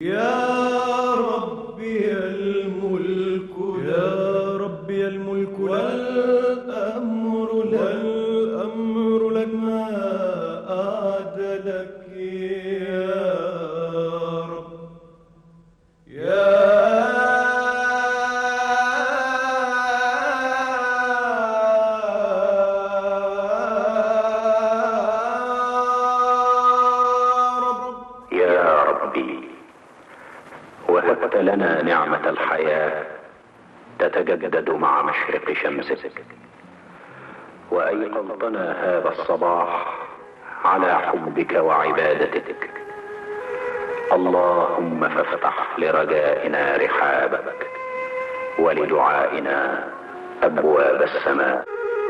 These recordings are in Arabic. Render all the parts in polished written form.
يا ربي الملك، يا ربي الملك والأمر لك ما أعدلك يا رب. يا ربي، وهبت لنا نعمة الحياة تتجدد مع مشرق شمسك، وأيقظتنا هذا الصباح على حبك وعبادتك. اللهم فافتح لرجائنا رحابك، ولدعائنا أبواب السماء.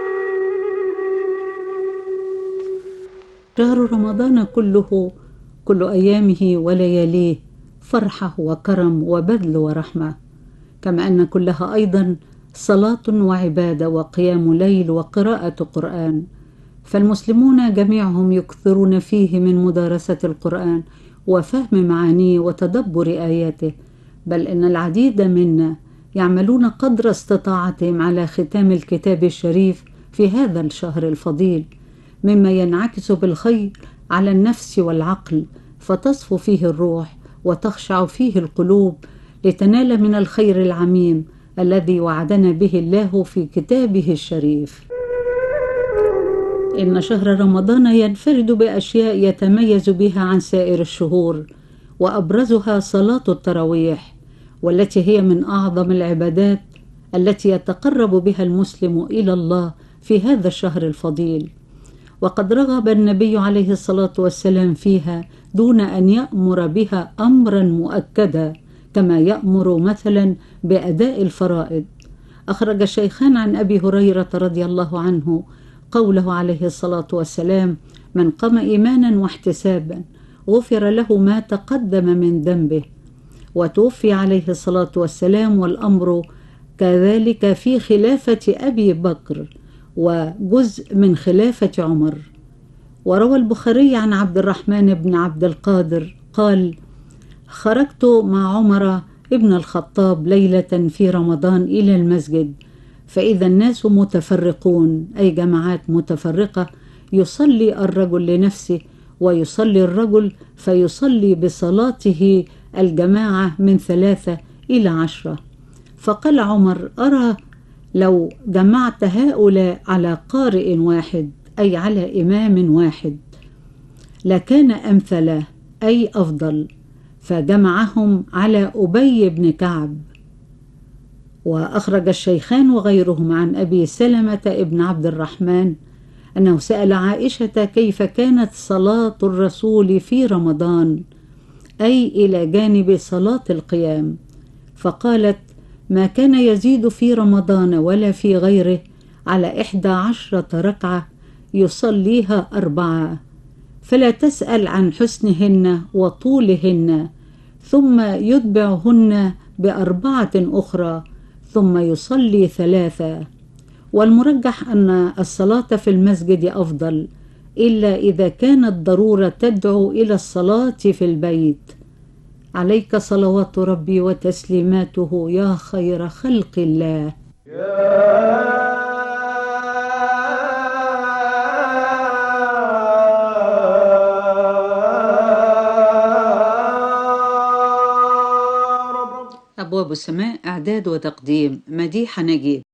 شهر رمضان كله كل أيامه ولياليه فرحة وكرم وبذل ورحمة، كما أن كلها أيضا صلاة وعبادة وقيام ليل وقراءة قرآن. فالمسلمون جميعهم يكثرون فيه من مدارسة القرآن وفهم معانيه وتدبر آياته، بل إن العديد منا يعملون قدر استطاعتهم على ختام الكتاب الشريف في هذا الشهر الفضيل، مما ينعكس بالخير على النفس والعقل، فتصفو فيه الروح وتخشع فيه القلوب لتنال من الخير العميم الذي وعدنا به الله في كتابه الشريف. إن شهر رمضان ينفرد بأشياء يتميز بها عن سائر الشهور، وأبرزها صلاة التراويح، والتي هي من أعظم العبادات التي يتقرب بها المسلم إلى الله في هذا الشهر الفضيل. وقد رغب النبي عليه الصلاة والسلام فيها دون أن يأمر بها أمرا مؤكدا، كما يأمر مثلا بأداء الفرائض. أخرج الشيخان عن أبي هريرة رضي الله عنه قوله عليه الصلاة والسلام: من قام إيمانا واحتسابا غفر له ما تقدم من ذنبه. وتوفي عليه الصلاة والسلام والأمر كذلك في خلافة أبي بكر وجزء من خلافة عمر. وروى البخاري عن عبد الرحمن بن عبد القادر قال: خرجت مع عمر ابن الخطاب ليلة في رمضان إلى المسجد، فإذا الناس متفرقون، أي جماعات متفرقة، يصلي الرجل لنفسه ويصلي الرجل فيصلي بصلاته الجماعة من 3 إلى 10. فقال عمر: أرى لو جمعت هؤلاء على قارئ واحد، أي على إمام واحد، لكان أمثله، أي أفضل. فجمعهم على أبي بن كعب. وأخرج الشيخان وغيرهم عن أبي سلمة ابن عبد الرحمن أنه سأل عائشة كيف كانت صلاة الرسول في رمضان، أي إلى جانب صلاة القيام، فقالت: ما كان يزيد في رمضان ولا في غيره على 11 ركعة يصليها 4، فلا تسأل عن حسنهن وطولهن، ثم يتبعهن ب4 أخرى، ثم يصلي 3. والمرجح أن الصلاة في المسجد أفضل، إلا إذا كانت ضرورة تدعو إلى الصلاة في البيت. عليك صلوات ربي وتسليماته يا خير خلق الله. أبواب السماء، إعداد وتقديم مديحة نجيب.